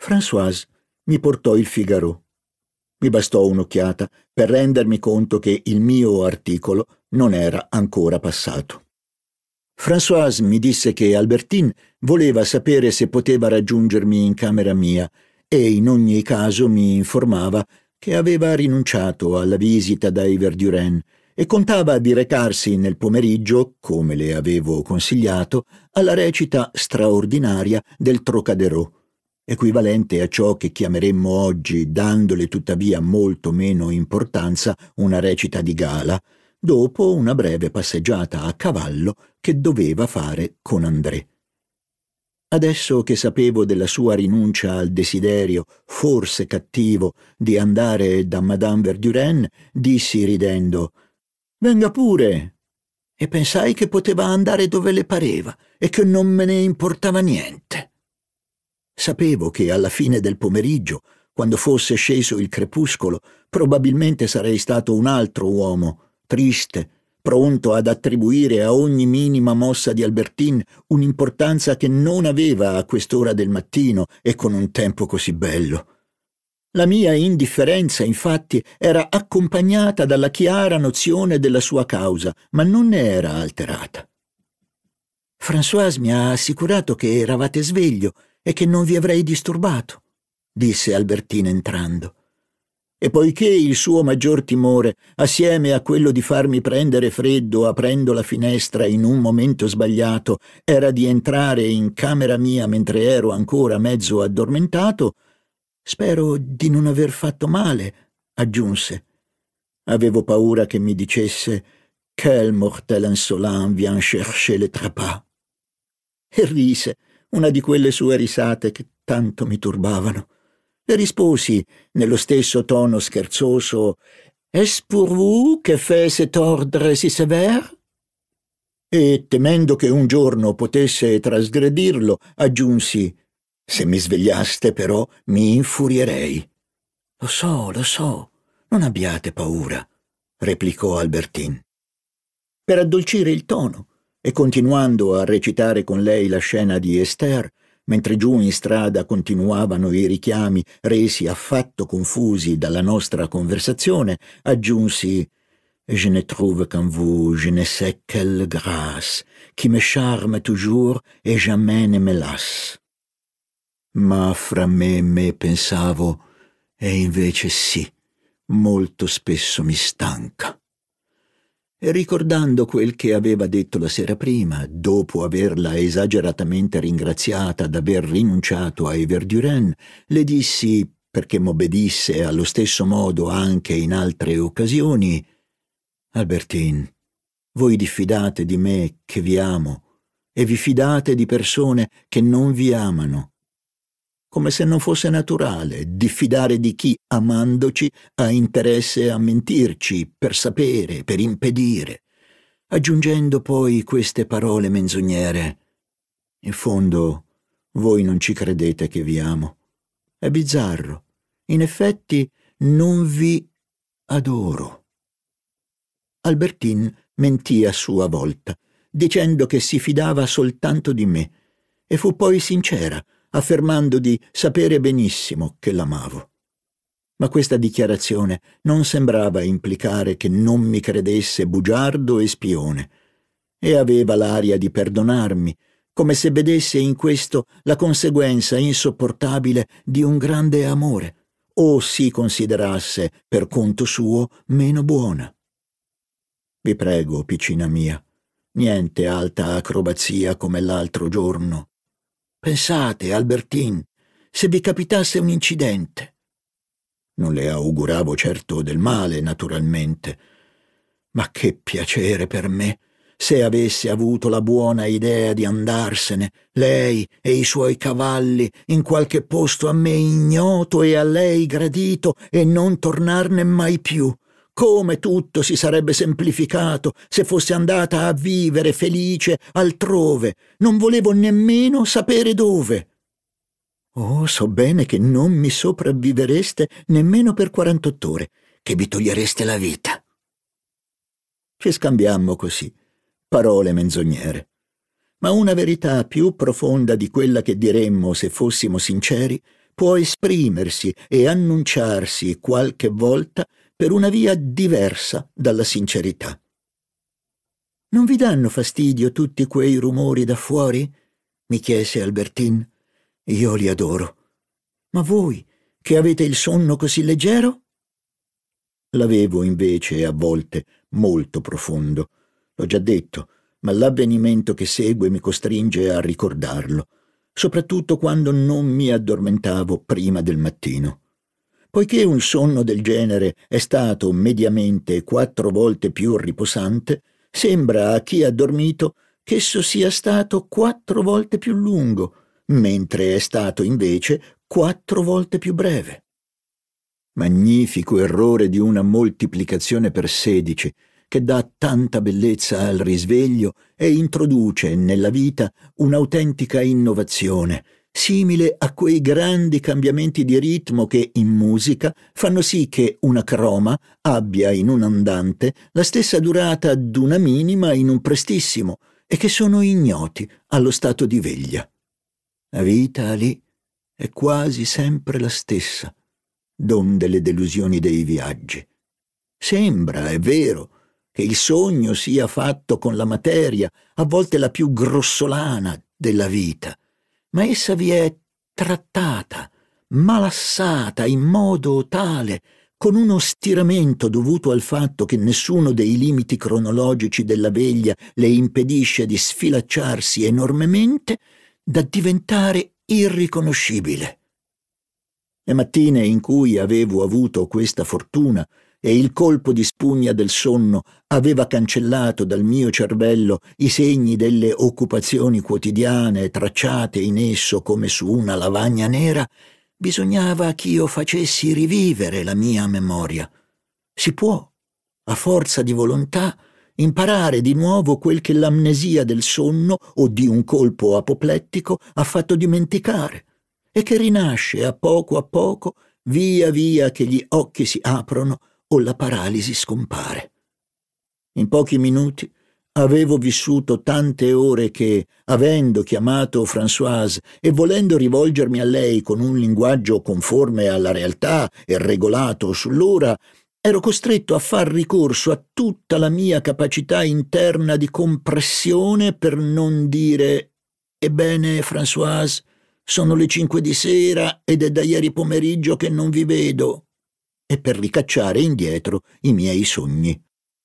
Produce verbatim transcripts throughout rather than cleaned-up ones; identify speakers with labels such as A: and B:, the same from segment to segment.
A: Françoise mi portò il Figaro. Mi bastò un'occhiata per rendermi conto che il mio articolo non era ancora passato. Françoise mi disse che Albertine voleva sapere se poteva raggiungermi in camera mia e in ogni caso mi informava che aveva rinunciato alla visita dai Verdurin e contava di recarsi nel pomeriggio, come le avevo consigliato, alla recita straordinaria del Trocadero, equivalente a ciò che chiameremmo oggi, dandole tuttavia molto meno importanza, una recita di gala, dopo una breve passeggiata a cavallo che doveva fare con André. Adesso che sapevo della sua rinuncia al desiderio, forse cattivo, di andare da Madame Verdurin, dissi ridendo: «Venga pure!» E pensai che poteva andare dove le pareva e che non me ne importava niente. Sapevo che alla fine del pomeriggio, quando fosse sceso il crepuscolo, probabilmente sarei stato un altro uomo, triste, pronto ad attribuire a ogni minima mossa di Albertine un'importanza che non aveva a quest'ora del mattino e con un tempo così bello. La mia indifferenza, infatti, era accompagnata dalla chiara nozione della sua causa, ma non ne era alterata. «Françoise mi ha assicurato che eravate sveglio e che non vi avrei disturbato», disse Albertine entrando. E poiché il suo maggior timore, assieme a quello di farmi prendere freddo aprendo la finestra in un momento sbagliato, era di entrare in camera mia mentre ero ancora mezzo addormentato, «Spero di non aver fatto male», aggiunse. Avevo paura che mi dicesse «Quel mortel insolent vient chercher le trépas». E rise, una di quelle sue risate che tanto mi turbavano. Le risposi, nello stesso tono scherzoso: «Est-ce pour vous que fait cet ordre si sévère?» E, temendo che un giorno potesse trasgredirlo, aggiunsi: «Se mi svegliaste, però, mi infurierei». «Lo so, lo so, non abbiate paura», replicò Albertine. Per addolcire il tono, e continuando a recitare con lei la scena di Esther, mentre giù in strada continuavano i richiami resi affatto confusi dalla nostra conversazione, aggiunsi: «Je ne trouve qu'en vous je ne sais quelle grâce, qui me charme toujours et jamais ne me lasse». Ma fra me e me pensavo: «E invece sì, molto spesso mi stanca». E ricordando quel che aveva detto la sera prima, dopo averla esageratamente ringraziata d'aver rinunciato ai Verdurin, le dissi, perché m'obbedisse allo stesso modo anche in altre occasioni: «Albertine, voi diffidate di me che vi amo e vi fidate di persone che non vi amano, come se non fosse naturale diffidare di chi, amandoci, ha interesse a mentirci per sapere, per impedire», aggiungendo poi queste parole menzognere: «In fondo, voi non ci credete che vi amo. È bizzarro. In effetti, non vi adoro». Albertine mentì a sua volta, dicendo che si fidava soltanto di me, e fu poi sincera, affermando di sapere benissimo che l'amavo. Ma questa dichiarazione non sembrava implicare che non mi credesse bugiardo e spione, e aveva l'aria di perdonarmi, come se vedesse in questo la conseguenza insopportabile di un grande amore, o si considerasse, per conto suo, meno buona. Vi prego, piccina mia, niente alta acrobazia come l'altro giorno. Pensate, Albertine, se vi capitasse un incidente. Non le auguravo certo del male, naturalmente, ma che piacere per me se avesse avuto la buona idea di andarsene, lei e i suoi cavalli, in qualche posto a me ignoto e a lei gradito, e non tornarne mai più. Come tutto si sarebbe semplificato se fosse andata a vivere felice altrove. Non volevo nemmeno sapere dove. Oh, so bene che non mi sopravvivereste nemmeno per quarantotto ore, che vi togliereste la vita. Ci scambiammo così, parole menzognere. Ma una verità più profonda di quella che diremmo se fossimo sinceri può esprimersi e annunciarsi qualche volta per una via diversa dalla sincerità. «Non vi danno fastidio tutti quei rumori da fuori?» mi chiese Albertine. «Io li adoro. Ma voi, che avete il sonno così leggero?» L'avevo invece a volte molto profondo. L'ho già detto, ma l'avvenimento che segue mi costringe a ricordarlo, soprattutto quando non mi addormentavo prima del mattino. Poiché un sonno del genere è stato mediamente quattro volte più riposante, sembra a chi ha dormito che esso sia stato quattro volte più lungo, mentre è stato invece quattro volte più breve. Magnifico errore di una moltiplicazione per sedici, che dà tanta bellezza al risveglio e introduce nella vita un'autentica innovazione, simile a quei grandi cambiamenti di ritmo che in musica fanno sì che una croma abbia in un andante la stessa durata d'una minima in un prestissimo e che sono ignoti allo stato di veglia. La vita lì è quasi sempre la stessa, donde le delusioni dei viaggi. Sembra, è vero, che il sogno sia fatto con la materia, a volte la più grossolana della vita, ma essa vi è trattata, malassata in modo tale, con uno stiramento dovuto al fatto che nessuno dei limiti cronologici della veglia le impedisce di sfilacciarsi enormemente, da diventare irriconoscibile. Le mattine in cui avevo avuto questa fortuna e il colpo di spugna del sonno aveva cancellato dal mio cervello i segni delle occupazioni quotidiane tracciate in esso come su una lavagna nera, bisognava ch'io facessi rivivere la mia memoria. Si può, a forza di volontà, imparare di nuovo quel che l'amnesia del sonno o di un colpo apoplettico ha fatto dimenticare e che rinasce a poco a poco via via che gli occhi si aprono o la paralisi scompare. In pochi minuti avevo vissuto tante ore che, avendo chiamato Françoise e volendo rivolgermi a lei con un linguaggio conforme alla realtà e regolato sull'ora, ero costretto a far ricorso a tutta la mia capacità interna di compressione per non dire «Ebbene, Françoise, sono le cinque di sera ed è da ieri pomeriggio che non vi vedo», e per ricacciare indietro i miei sogni.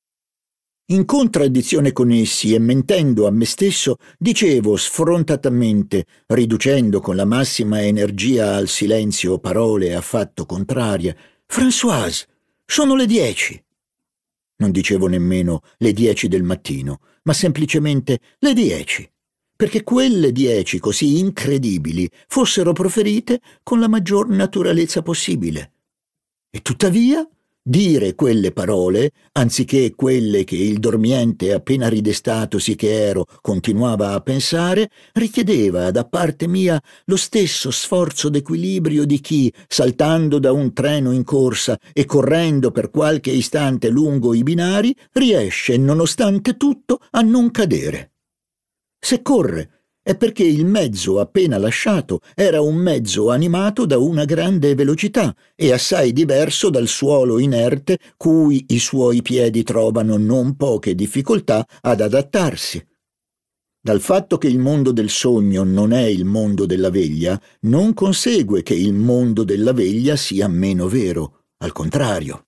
A: In contraddizione con essi e mentendo a me stesso, dicevo sfrontatamente, riducendo con la massima energia al silenzio parole affatto contrarie: «Françoise, sono le dieci». Non dicevo nemmeno le dieci del mattino, ma semplicemente le dieci, perché quelle dieci così incredibili fossero proferite con la maggior naturalezza possibile. E tuttavia, dire quelle parole, anziché quelle che il dormiente appena ridestatosi che ero continuava a pensare, richiedeva da parte mia lo stesso sforzo d'equilibrio di chi, saltando da un treno in corsa e correndo per qualche istante lungo i binari, riesce, nonostante tutto, a non cadere. Se corre, è perché il mezzo appena lasciato era un mezzo animato da una grande velocità e assai diverso dal suolo inerte cui i suoi piedi trovano non poche difficoltà ad adattarsi. Dal fatto che il mondo del sogno non è il mondo della veglia, non consegue che il mondo della veglia sia meno vero, al contrario.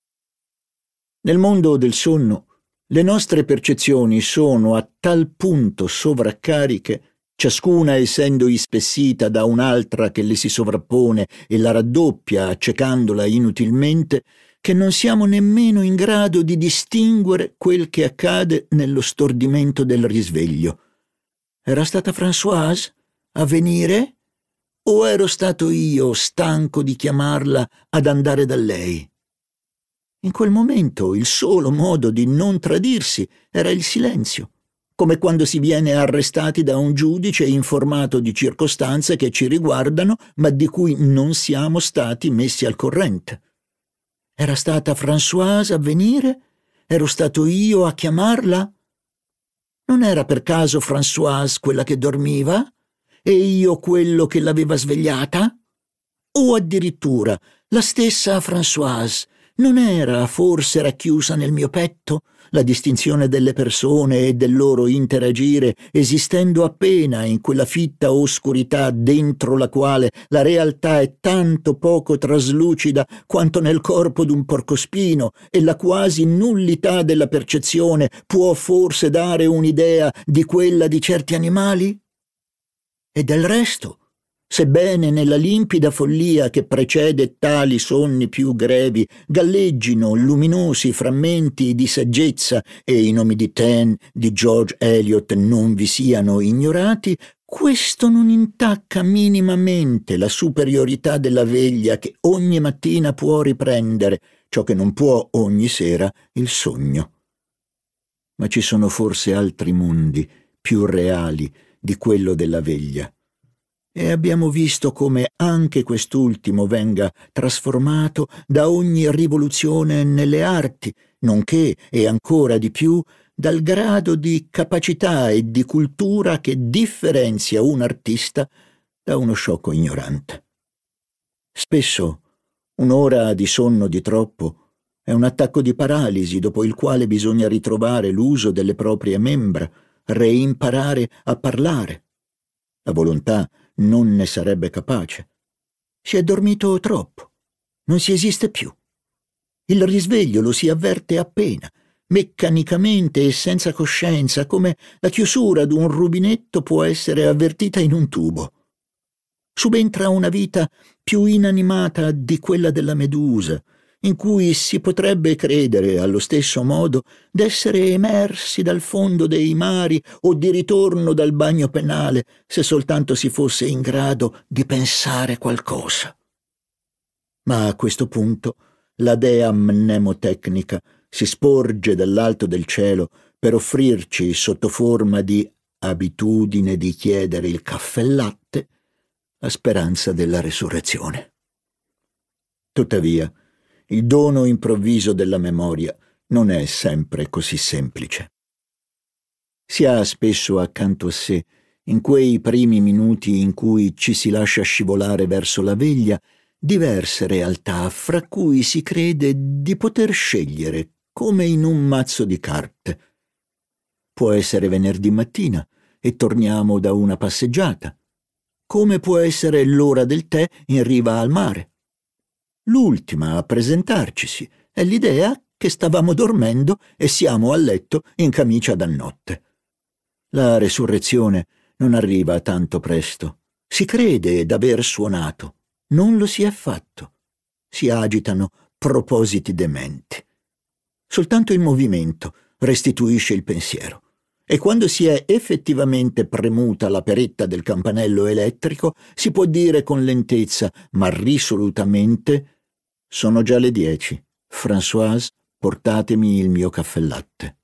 A: Nel mondo del sonno, le nostre percezioni sono a tal punto sovraccariche, ciascuna essendo ispessita da un'altra che le si sovrappone e la raddoppia accecandola inutilmente, che non siamo nemmeno in grado di distinguere quel che accade nello stordimento del risveglio. Era stata Françoise a venire? O ero stato io, stanco di chiamarla, ad andare da lei? In quel momento il solo modo di non tradirsi era il silenzio, come quando si viene arrestati da un giudice informato di circostanze che ci riguardano ma di cui non siamo stati messi al corrente. Era stata Françoise a venire? Ero stato io a chiamarla? Non era per caso Françoise quella che dormiva? E io quello che l'aveva svegliata? O addirittura la stessa Françoise non era forse racchiusa nel mio petto? La distinzione delle persone e del loro interagire, esistendo appena in quella fitta oscurità dentro la quale la realtà è tanto poco traslucida quanto nel corpo d'un porcospino, e la quasi nullità della percezione può forse dare un'idea di quella di certi animali? E del resto, sebbene nella limpida follia che precede tali sonni più grevi galleggino luminosi frammenti di saggezza e i nomi di Taine, di George Eliot non vi siano ignorati, questo non intacca minimamente la superiorità della veglia che ogni mattina può riprendere ciò che non può ogni sera il sogno. Ma ci sono forse altri mondi più reali di quello della veglia. E abbiamo visto come anche quest'ultimo venga trasformato da ogni rivoluzione nelle arti, nonché, e ancora di più, dal grado di capacità e di cultura che differenzia un artista da uno sciocco ignorante. Spesso un'ora di sonno di troppo è un attacco di paralisi dopo il quale bisogna ritrovare l'uso delle proprie membra, reimparare a parlare. La volontà non ne sarebbe capace. Si è dormito troppo, non si esiste più. Il risveglio lo si avverte appena, meccanicamente e senza coscienza, come la chiusura d'un rubinetto può essere avvertita in un tubo. Subentra una vita più inanimata di quella della medusa, in cui si potrebbe credere allo stesso modo d'essere emersi dal fondo dei mari o di ritorno dal bagno penale, se soltanto si fosse in grado di pensare qualcosa. Ma a questo punto la dea mnemotecnica si sporge dall'alto del cielo per offrirci, sotto forma di abitudine di chiedere il caffè latte, la speranza della resurrezione. Tuttavia, il dono improvviso della memoria non è sempre così semplice. Si ha spesso accanto a sé, in quei primi minuti in cui ci si lascia scivolare verso la veglia, diverse realtà fra cui si crede di poter scegliere come in un mazzo di carte. Può essere venerdì mattina e torniamo da una passeggiata, come può essere l'ora del tè in riva al mare. L'ultima a presentarcisi è l'idea che stavamo dormendo e siamo a letto in camicia da notte. La resurrezione non arriva tanto presto. Si crede d'aver suonato, non lo si è fatto. Si agitano propositi dementi. Soltanto il movimento restituisce il pensiero. E quando si è effettivamente premuta la peretta del campanello elettrico, si può dire con lentezza, ma risolutamente: «Sono già le dieci. Françoise, portatemi il mio caffè latte».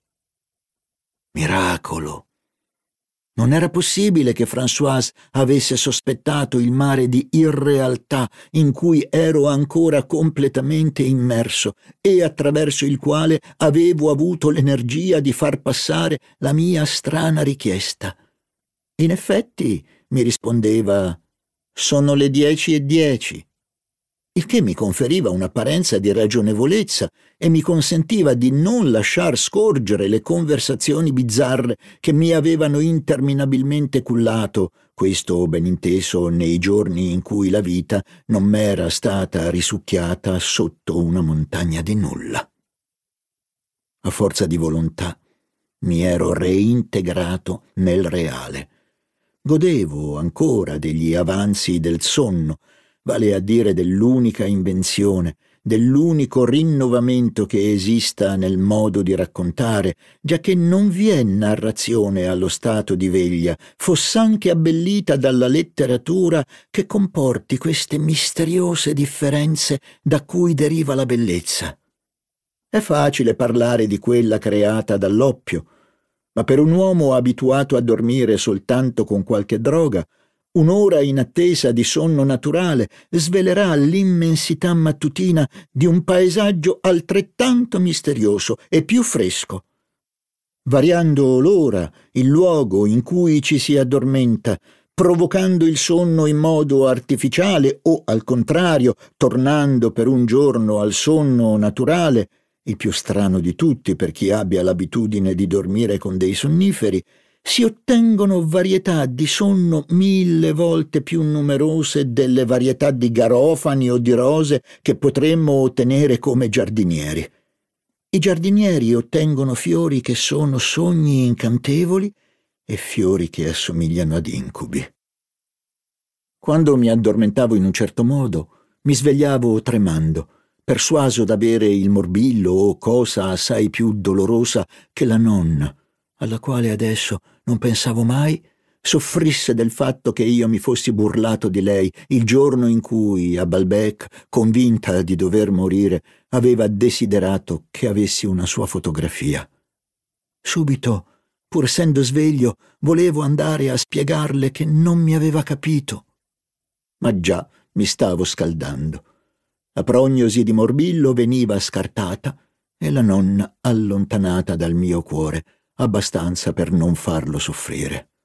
A: Miracolo! Non era possibile che Françoise avesse sospettato il mare di irrealtà in cui ero ancora completamente immerso e attraverso il quale avevo avuto l'energia di far passare la mia strana richiesta. In effetti, mi rispondeva, «Sono le dieci e dieci», il che mi conferiva un'apparenza di ragionevolezza e mi consentiva di non lasciar scorgere le conversazioni bizzarre che mi avevano interminabilmente cullato, questo ben inteso nei giorni in cui la vita non m'era stata risucchiata sotto una montagna di nulla. A forza di volontà mi ero reintegrato nel reale. Godevo ancora degli avanzi del sonno, vale a dire dell'unica invenzione, dell'unico rinnovamento che esista nel modo di raccontare, giacché non vi è narrazione allo stato di veglia, foss'anche abbellita dalla letteratura, che comporti queste misteriose differenze da cui deriva la bellezza. È facile parlare di quella creata dall'oppio, ma per un uomo abituato a dormire soltanto con qualche droga, un'ora in attesa di sonno naturale svelerà l'immensità mattutina di un paesaggio altrettanto misterioso e più fresco. Variando l'ora, il luogo in cui ci si addormenta, provocando il sonno in modo artificiale o, al contrario, tornando per un giorno al sonno naturale, il più strano di tutti per chi abbia l'abitudine di dormire con dei sonniferi, si ottengono varietà di sonno mille volte più numerose delle varietà di garofani o di rose che potremmo ottenere come giardinieri. I giardinieri ottengono fiori che sono sogni incantevoli e fiori che assomigliano ad incubi. Quando mi addormentavo in un certo modo, mi svegliavo tremando, persuaso d'avere il morbillo o cosa assai più dolorosa che la nonna, alla quale adesso non pensavo mai, soffrisse del fatto che io mi fossi burlato di lei il giorno in cui, a Balbec, convinta di dover morire, aveva desiderato che avessi una sua fotografia. Subito, pur essendo sveglio, volevo andare a spiegarle che non mi aveva capito. Ma già mi stavo scaldando. La prognosi di morbillo veniva scartata e la nonna allontanata dal mio cuore, abbastanza per non farlo soffrire.